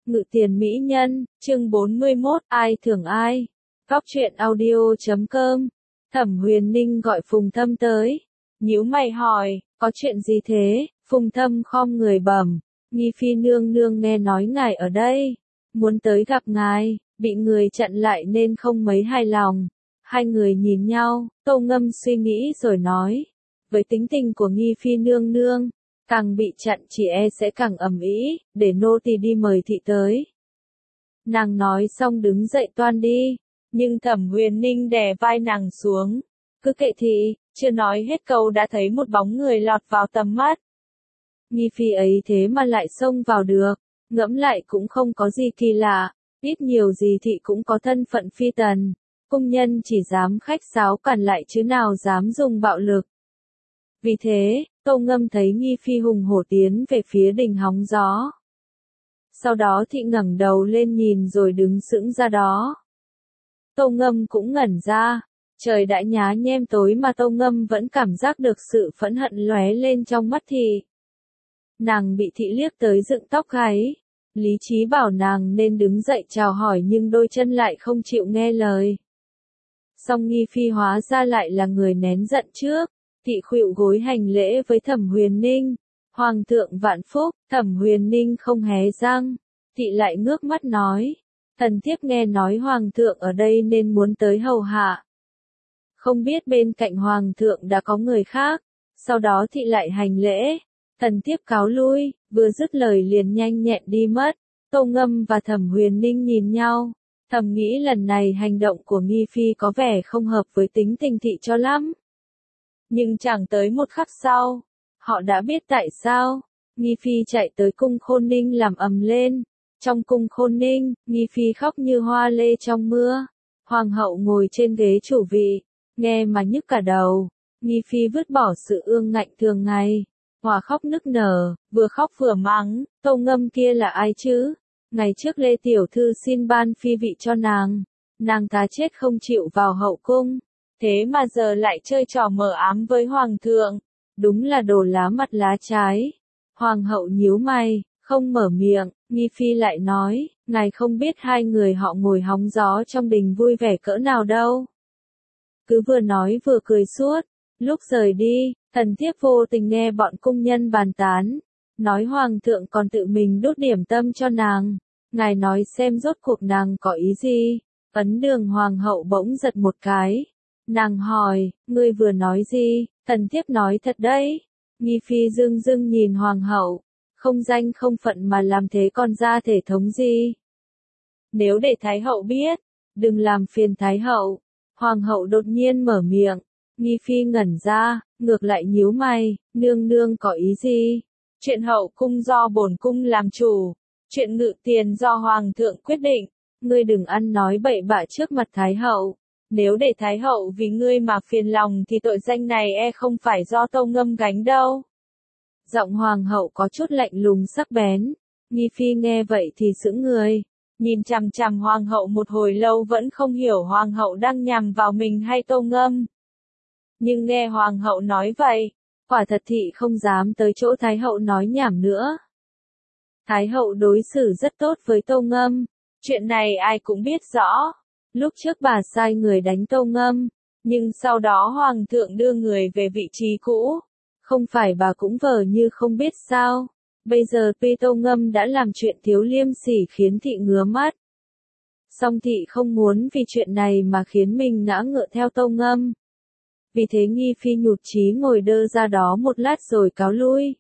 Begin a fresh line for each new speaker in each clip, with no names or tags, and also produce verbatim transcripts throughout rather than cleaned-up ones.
Ngự tiền mỹ nhân, chương bốn mươi mốt, ai thường ai? Góc truyện audio chấm com. Thẩm Huyền Ninh gọi Phùng Thâm tới. Nhíu mày hỏi, có chuyện gì thế? Phùng Thâm khom người bẩm, Nghi Phi nương nương nghe nói ngài ở đây, muốn tới gặp ngài, bị người chặn lại nên không mấy hài lòng. Hai người nhìn nhau, Tô Ngâm suy nghĩ rồi nói, với tính tình của Nghi Phi nương nương, càng bị chặn chỉ e sẽ càng ầm ĩ, để nô tỳ đi mời thị tới. Nàng nói xong đứng dậy toan đi, nhưng Thẩm Huyền Ninh đè vai nàng xuống, cứ kệ thị, chưa nói hết câu đã thấy một bóng người lọt vào tầm mắt. Nghi Phi ấy thế mà lại xông vào được, ngẫm lại cũng không có gì kỳ lạ, ít nhiều gì thị cũng có thân phận phi tần, cung nhân chỉ dám khách sáo cản lại chứ nào dám dùng bạo lực. Vì thế, Tô Ngâm thấy Nghi Phi hùng hổ tiến về phía đình hóng gió. Sau đó thị ngẩng đầu lên nhìn rồi đứng sững ra đó. Tô Ngâm cũng ngẩn ra, trời đã nhá nhem tối mà Tô Ngâm vẫn cảm giác được sự phẫn hận lóe lên trong mắt thị. Nàng bị thị liếc tới dựng tóc gáy, lý trí bảo nàng nên đứng dậy chào hỏi nhưng đôi chân lại không chịu nghe lời. Song Nghi Phi hóa ra lại là người nén giận trước. Thị khuỵu gối hành lễ với Thẩm Huyền Ninh, Hoàng thượng vạn phúc. Thẩm Huyền Ninh không hé răng, thị lại ngước mắt nói, thần thiếp nghe nói Hoàng thượng ở đây nên muốn tới hầu hạ. Không biết bên cạnh Hoàng thượng đã có người khác, sau đó thị lại hành lễ, thần thiếp cáo lui, vừa dứt lời liền nhanh nhẹn đi mất. Tô Ngâm và Thẩm Huyền Ninh nhìn nhau, thầm nghĩ lần này hành động của Nghi Phi có vẻ không hợp với tính tình thị cho lắm. Nhưng chẳng tới một khắc sau, họ đã biết tại sao. Nghi Phi chạy tới cung Khôn Ninh làm ầm lên. Trong cung Khôn Ninh, Nghi Phi khóc như hoa lê trong mưa. Hoàng hậu ngồi trên ghế chủ vị, nghe mà nhức cả đầu. Nghi Phi vứt bỏ sự ương ngạnh thường ngày, hòa khóc nức nở, vừa khóc vừa mắng, Tô Ngâm kia là ai chứ? Ngày trước Lê Tiểu Thư xin ban phi vị cho nàng, nàng ta chết không chịu vào hậu cung. Thế mà giờ lại chơi trò mờ ám với Hoàng thượng, đúng là đồ lá mặt lá trái. Hoàng hậu nhíu mày, không mở miệng. Nghi Phi lại nói, ngài không biết hai người họ ngồi hóng gió trong đình vui vẻ cỡ nào đâu. Cứ vừa nói vừa cười suốt, lúc rời đi, thần thiếp vô tình nghe bọn cung nhân bàn tán, nói Hoàng thượng còn tự mình đốt điểm tâm cho nàng, ngài nói xem rốt cuộc nàng có ý gì. Ấn Đường Hoàng hậu bỗng giật một cái. Nàng hỏi, ngươi vừa nói gì? Thần thiếp nói thật đấy. Nghi Phi dưng dưng nhìn Hoàng hậu, không danh không phận mà làm thế còn ra thể thống gì? Nếu để Thái hậu biết, đừng làm phiền Thái hậu. Hoàng hậu đột nhiên mở miệng, Nghi Phi ngẩn ra, ngược lại nhíu mày, nương nương có ý gì? Chuyện hậu cung do bổn cung làm chủ, chuyện ngự tiền do Hoàng thượng quyết định, ngươi đừng ăn nói bậy bạ trước mặt Thái hậu. Nếu để Thái hậu vì ngươi mà phiền lòng thì tội danh này e không phải do Tô Ngâm gánh đâu. Giọng Hoàng hậu có chút lạnh lùng sắc bén. Nghi Phi nghe vậy thì sững người, nhìn chằm chằm Hoàng hậu một hồi lâu vẫn không hiểu Hoàng hậu đang nhằm vào mình hay Tô Ngâm. Nhưng nghe Hoàng hậu nói vậy, quả thật thị không dám tới chỗ Thái hậu nói nhảm nữa. Thái hậu đối xử rất tốt với Tô Ngâm, chuyện này ai cũng biết rõ. Lúc trước bà sai người đánh Tô Ngâm, nhưng sau đó Hoàng thượng đưa người về vị trí cũ. Không phải bà cũng vờ như không biết sao. Bây giờ tuy Tô Ngâm đã làm chuyện thiếu liêm sỉ khiến thị ngứa mắt. Song thị không muốn vì chuyện này mà khiến mình ngã ngựa theo Tô Ngâm. Vì thế Nghi Phi nhụt chí ngồi đơ ra đó một lát rồi cáo lui.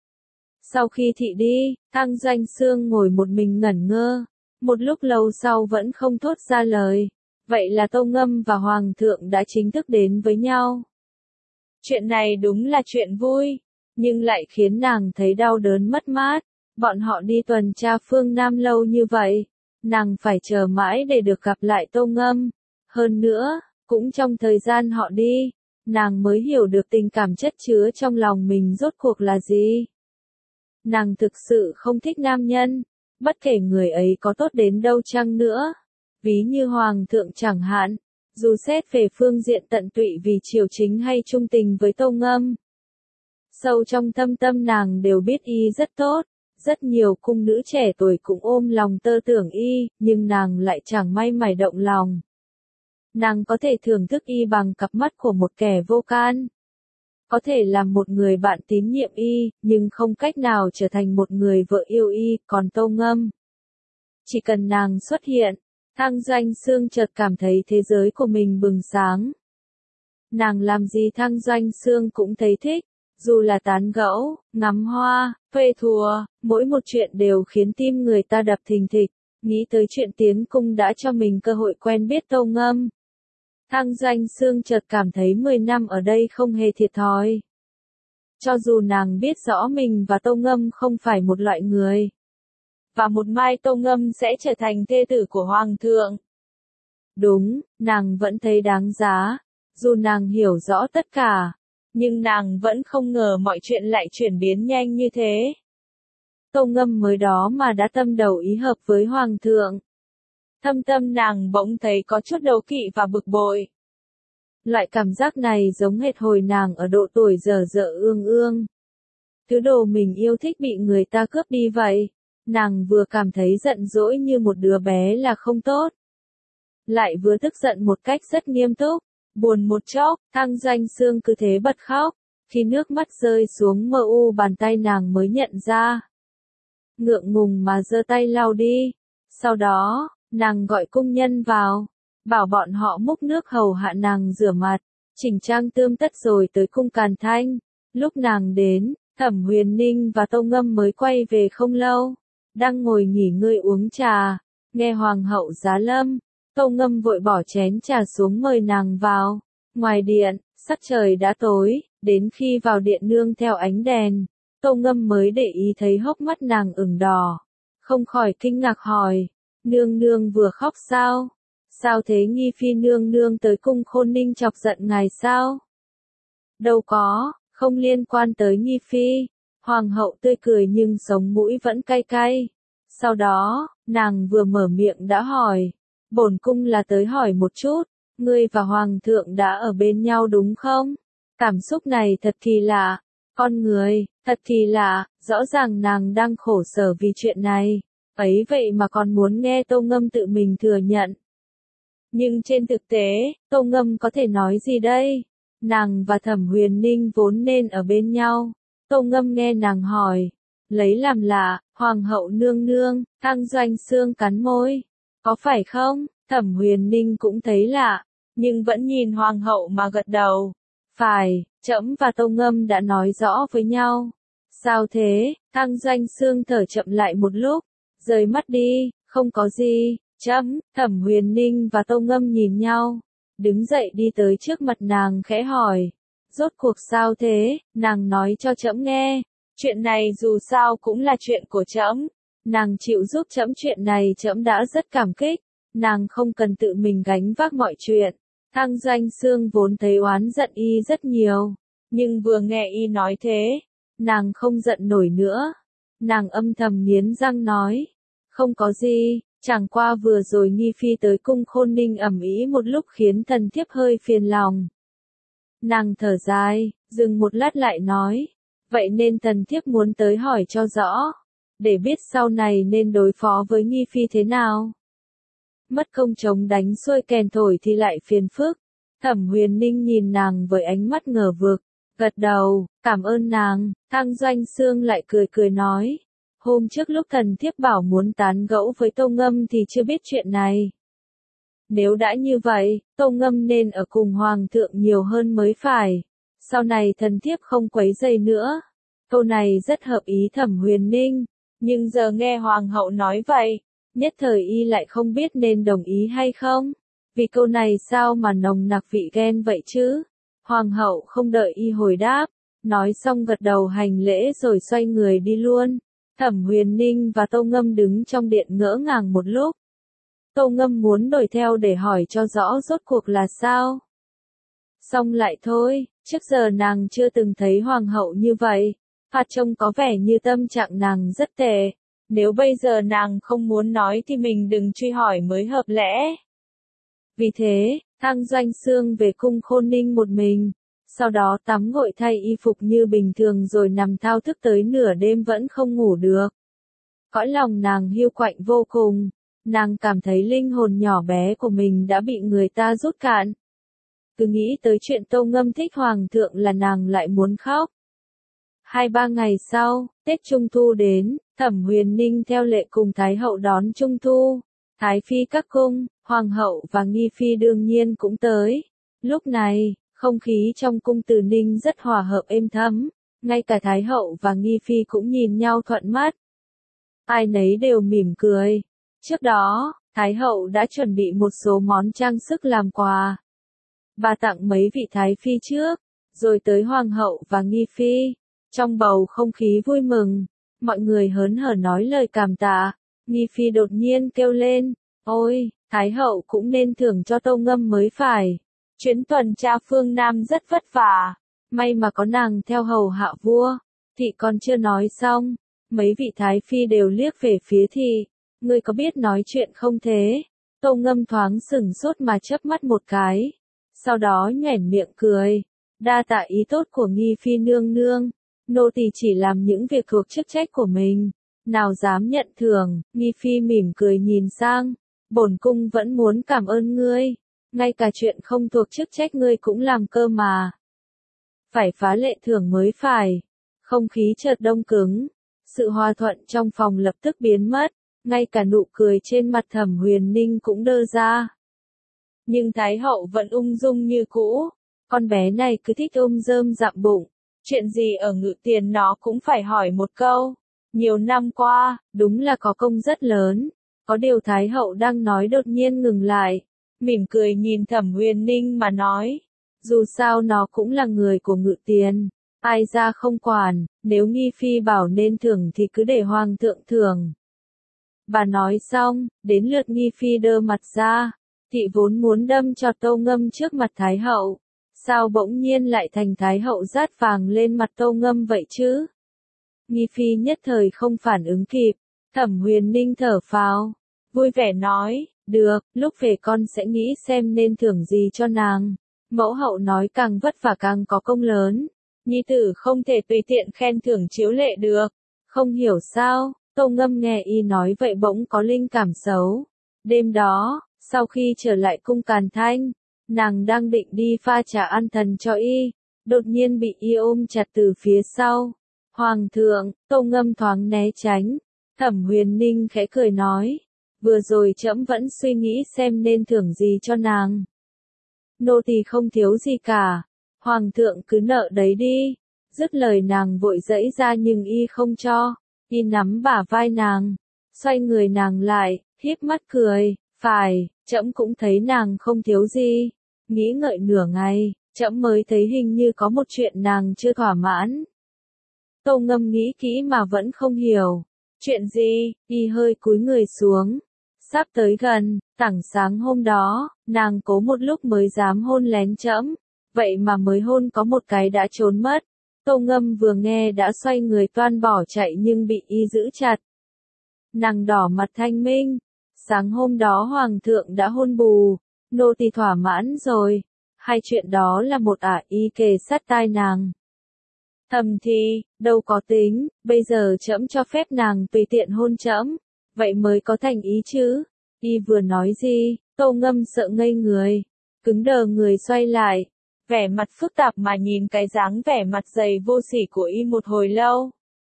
Sau khi thị đi, Thăng Doanh Xương ngồi một mình ngẩn ngơ. Một lúc lâu sau vẫn không thốt ra lời. Vậy là Tô Ngâm và Hoàng thượng đã chính thức đến với nhau. Chuyện này đúng là chuyện vui, nhưng lại khiến nàng thấy đau đớn mất mát. Bọn họ đi tuần tra phương Nam lâu như vậy, nàng phải chờ mãi để được gặp lại Tô Ngâm. Hơn nữa, cũng trong thời gian họ đi, nàng mới hiểu được tình cảm chất chứa trong lòng mình rốt cuộc là gì. Nàng thực sự không thích nam nhân. Bất kể người ấy có tốt đến đâu chăng nữa, ví như Hoàng thượng chẳng hạn, dù xét về phương diện tận tụy vì triều chính hay trung tình với Tô Ngâm. Sâu trong thâm tâm nàng đều biết y rất tốt, Rất nhiều cung nữ trẻ tuổi cũng ôm lòng tơ tưởng y, nhưng nàng lại chẳng may mải động lòng. Nàng có thể thưởng thức y bằng cặp mắt của một kẻ vô can. Có thể làm một người bạn tín nhiệm y, nhưng không cách nào trở thành một người vợ yêu y, còn Tâu Ngâm. Chỉ cần nàng xuất hiện, Thang Doanh Xương chợt cảm thấy thế giới của mình bừng sáng. Nàng làm gì Thang Doanh Xương cũng thấy thích, dù là tán gẫu, ngắm hoa, phê thùa, mỗi một chuyện đều khiến tim người ta đập thình thịch, nghĩ tới chuyện tiến cung đã cho mình cơ hội quen biết Tâu Ngâm. Thang Doanh Xương chợt cảm thấy mười năm ở đây không hề thiệt thòi. Cho dù nàng biết rõ mình và Tâu Ngâm không phải một loại người. Và một mai Tâu Ngâm sẽ trở thành thê tử của Hoàng thượng. Đúng, nàng vẫn thấy đáng giá, dù nàng hiểu rõ tất cả. Nhưng nàng vẫn không ngờ mọi chuyện lại chuyển biến nhanh như thế. Tâu Ngâm mới đó mà đã tâm đầu ý hợp với Hoàng thượng. Thâm tâm nàng bỗng thấy có chút đố kỵ và bực bội. Loại cảm giác này giống hệt hồi nàng ở độ tuổi dở dở ương ương. Thứ đồ mình yêu thích bị người ta cướp đi vậy. Nàng vừa cảm thấy giận dỗi như một đứa bé là không tốt. Lại vừa tức giận một cách rất nghiêm túc. Buồn một chốc, Thang Doanh Xương cứ thế bật khóc. Khi nước mắt rơi xuống mờ u bàn tay nàng mới nhận ra. Ngượng ngùng mà giơ tay lau đi. Sau đó, nàng gọi cung nhân vào. Bảo bọn họ múc nước hầu hạ nàng rửa mặt. Chỉnh trang tươm tất rồi tới cung Càn Thanh. Lúc nàng đến, Thẩm Huyền Ninh và Tâu Ngâm mới quay về không lâu. Đang ngồi nghỉ ngơi uống trà. Nghe Hoàng hậu giá lâm. Tâu Ngâm vội bỏ chén trà xuống mời nàng vào. Ngoài điện, sắc trời đã tối, đến khi vào điện nương theo ánh đèn, Tâu Ngâm mới để ý thấy hốc mắt nàng ửng đỏ. Không khỏi kinh ngạc hỏi, nương nương vừa khóc sao? Sao thế Nghi Phi nương nương tới cung Khôn Ninh chọc giận ngài sao? Đâu có, không liên quan tới Nghi Phi. Hoàng hậu tươi cười nhưng sống mũi vẫn cay cay. Sau đó, nàng vừa mở miệng đã hỏi. Bổn cung là tới hỏi một chút, ngươi và Hoàng thượng đã ở bên nhau đúng không? Cảm xúc này thật kỳ lạ. Con người, thật kỳ lạ, rõ ràng nàng đang khổ sở vì chuyện này. Ấy vậy mà còn muốn nghe Tâu Ngâm tự mình thừa nhận. Nhưng trên thực tế, Tâu Ngâm có thể nói gì đây? Nàng và Thẩm Huyền Ninh vốn nên ở bên nhau. Tâu Ngâm nghe nàng hỏi. Lấy làm lạ, Hoàng hậu nương nương, Thang Doanh Xương cắn môi. Có phải không? Thẩm Huyền Ninh cũng thấy lạ, nhưng vẫn nhìn Hoàng hậu mà gật đầu. Phải, trẫm và Tâu Ngâm đã nói rõ với nhau. Sao thế? Thang Doanh Xương thở chậm lại một lúc, rời mắt đi, không có gì. Trẫm, Thẩm Huyền Ninh và Tâu Ngâm nhìn nhau, đứng dậy đi tới trước mặt nàng khẽ hỏi. Rốt cuộc sao thế? Nàng nói cho trẫm nghe. Chuyện này dù sao cũng là chuyện của trẫm. Nàng chịu giúp trẫm chuyện này trẫm đã rất cảm kích. Nàng không cần tự mình gánh vác mọi chuyện. Thang Doanh Xương vốn thấy oán giận y rất nhiều. Nhưng vừa nghe y nói thế, nàng không giận nổi nữa. Nàng âm thầm nghiến răng nói. Không có gì, chẳng qua vừa rồi Nghi Phi tới cung Khôn Ninh ầm ĩ một lúc khiến thần thiếp hơi phiền lòng. Nàng thở dài, dừng một lát lại nói. Vậy nên thần thiếp muốn tới hỏi cho rõ. Để biết sau này nên đối phó với Nghi Phi thế nào. Mất công chống đánh xuôi kèn thổi thì lại phiền phức. Thẩm Huyền Ninh nhìn nàng với ánh mắt ngờ vực, gật đầu, cảm ơn nàng. Thang Doanh Xương lại cười cười nói. Hôm trước lúc thần thiếp bảo muốn tán gẫu với Tâu Ngâm thì chưa biết chuyện này. Nếu đã như vậy, Tâu Ngâm nên ở cùng Hoàng thượng nhiều hơn mới phải. Sau này thần thiếp không quấy rầy nữa. Câu này rất hợp ý Thẩm Huyền Ninh. Nhưng giờ nghe Hoàng hậu nói vậy, nhất thời y lại không biết nên đồng ý hay không. Vì câu này sao mà nồng nặc vị ghen vậy chứ? Hoàng hậu không đợi y hồi đáp, nói xong gật đầu hành lễ rồi xoay người đi luôn. Thẩm Huyền Ninh và Tâu Ngâm đứng trong điện ngỡ ngàng một lúc. Tâu Ngâm muốn đuổi theo để hỏi cho rõ rốt cuộc là sao. Xong lại thôi, trước giờ nàng chưa từng thấy hoàng hậu như vậy. Phạt trông có vẻ như tâm trạng nàng rất tệ. Nếu bây giờ nàng không muốn nói thì mình đừng truy hỏi mới hợp lẽ. Vì thế, Thang Doanh Xương về cung Khôn Ninh một mình. Sau đó tắm gội thay y phục như bình thường rồi nằm thao thức tới nửa đêm vẫn không ngủ được. Cõi lòng nàng hiu quạnh vô cùng, nàng cảm thấy linh hồn nhỏ bé của mình đã bị người ta rút cạn. Cứ nghĩ tới chuyện Tô Ngâm thích hoàng thượng là nàng lại muốn khóc. Hai ba ngày sau, Tết Trung Thu đến, Thẩm Huyền Ninh theo lệ cùng Thái hậu đón Trung Thu. Thái phi các cung, hoàng hậu và nghi phi đương nhiên cũng tới. Lúc này, không khí trong cung Từ Ninh rất hòa hợp êm thấm, ngay cả Thái hậu và nghi phi cũng nhìn nhau thuận mắt. Ai nấy đều mỉm cười. Trước đó, Thái hậu đã chuẩn bị một số món trang sức làm quà. Bà tặng mấy vị Thái phi trước, rồi tới hoàng hậu và nghi phi. Trong bầu không khí vui mừng, mọi người hớn hở nói lời cảm tạ. Nghi phi đột nhiên kêu lên, ôi, Thái hậu cũng nên thưởng cho Tô Ngâm mới phải. Chuyến tuần tra phương Nam rất vất vả, may mà có nàng theo hầu hạ vua. Thị còn chưa nói xong, mấy vị Thái phi đều liếc về phía thị. Ngươi có biết nói chuyện không thế? Tô Ngâm thoáng sừng sốt mà chớp mắt một cái. Sau đó nhoẻn miệng cười. Đa tạ ý tốt của nghi phi nương nương. Nô tỳ chỉ làm những việc thuộc chức trách của mình. Nào dám nhận thưởng, nghi phi mỉm cười nhìn sang. Bổn cung vẫn muốn cảm ơn ngươi. Ngay cả chuyện không thuộc chức trách ngươi cũng làm cơ mà. Phải phá lệ thưởng mới phải. Không khí chợt đông cứng. Sự hòa thuận trong phòng lập tức biến mất. Ngay cả nụ cười trên mặt Thẩm Huyền Ninh cũng đơ ra. Nhưng Thái hậu vẫn ung dung như cũ. Con bé này cứ thích ôm rơm dặm bụng. Chuyện gì ở Ngự Tiền nó cũng phải hỏi một câu. Nhiều năm qua, đúng là có công rất lớn. Có điều Thái hậu đang nói đột nhiên ngừng lại. Mỉm cười nhìn Thẩm Huyền Ninh mà nói. Dù sao nó cũng là người của Ngự Tiền. Ai ra không quản, nếu nghi phi bảo nên thưởng thì cứ để hoàng thượng thưởng. Bà nói xong, đến lượt nghi phi đơ mặt ra. Thị vốn muốn đâm cho Tô Ngâm trước mặt Thái hậu. Sao bỗng nhiên lại thành Thái hậu rát vàng lên mặt Tô Ngâm vậy chứ? Nghi phi nhất thời không phản ứng kịp. Thẩm Huyền Ninh thở phào, vui vẻ nói, được, lúc về con sẽ nghĩ xem nên thưởng gì cho nàng. Mẫu hậu nói càng vất vả càng có công lớn. Nhi tử không thể tùy tiện khen thưởng chiếu lệ được. Không hiểu sao, Tô Ngâm nghe y nói vậy bỗng có linh cảm xấu. Đêm đó, sau khi trở lại cung Càn Thanh, nàng đang định đi pha trà an thần cho y, đột nhiên bị y ôm chặt từ phía sau. Hoàng thượng, Tô Ngâm thoáng né tránh. Thẩm Huyền Ninh khẽ cười nói, vừa rồi trẫm vẫn suy nghĩ xem nên thưởng gì cho nàng. Nô tỳ không thiếu gì cả, hoàng thượng cứ nợ đấy đi. Dứt lời nàng vội giãy ra nhưng y không cho. Y nắm bả vai nàng, xoay người nàng lại, híp mắt cười, phải, trẫm cũng thấy nàng không thiếu gì. Nghĩ ngợi nửa ngày, trẫm mới thấy hình như có một chuyện nàng chưa thỏa mãn. Tô Ngâm nghĩ kỹ mà vẫn không hiểu. Chuyện gì? Y hơi cúi người xuống. Sắp tới gần, tảng sáng hôm đó, nàng cố một lúc mới dám hôn lén trẫm, vậy mà mới hôn có một cái đã trốn mất. Tô Ngâm vừa nghe đã xoay người toan bỏ chạy nhưng bị y giữ chặt. Nàng đỏ mặt thanh minh. Sáng hôm đó hoàng thượng đã hôn bù, nô tỳ thỏa mãn rồi. Hai chuyện đó là một ả, y kề sát tai nàng. Thầm thì, đâu có tính, bây giờ trẫm cho phép nàng tùy tiện hôn trẫm, vậy mới có thành ý chứ. Y vừa nói gì, Tô Ngâm sợ ngây người, cứng đờ người xoay lại, vẻ mặt phức tạp mà nhìn cái dáng vẻ mặt dày vô sỉ của y một hồi lâu.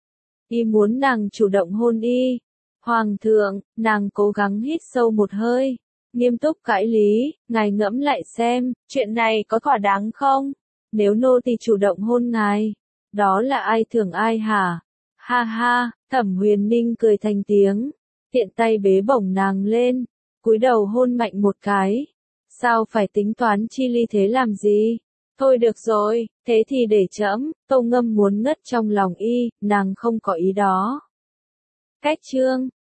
Y muốn nàng chủ động hôn y. Hoàng thượng, nàng cố gắng hít sâu một hơi, nghiêm túc cãi lý, ngài ngẫm lại xem, chuyện này có thỏa đáng không? Nếu nô tỳ chủ động hôn ngài, đó là ai thưởng ai hả? Ha ha, Thẩm Huyền Ninh cười thành tiếng, tiện tay bế bổng nàng lên, cúi đầu hôn mạnh một cái. Sao phải tính toán chi ly thế làm gì? Thôi được rồi, thế thì để trẫm. Tô Ngâm muốn ngất trong lòng y, nàng không có ý đó. Cách chương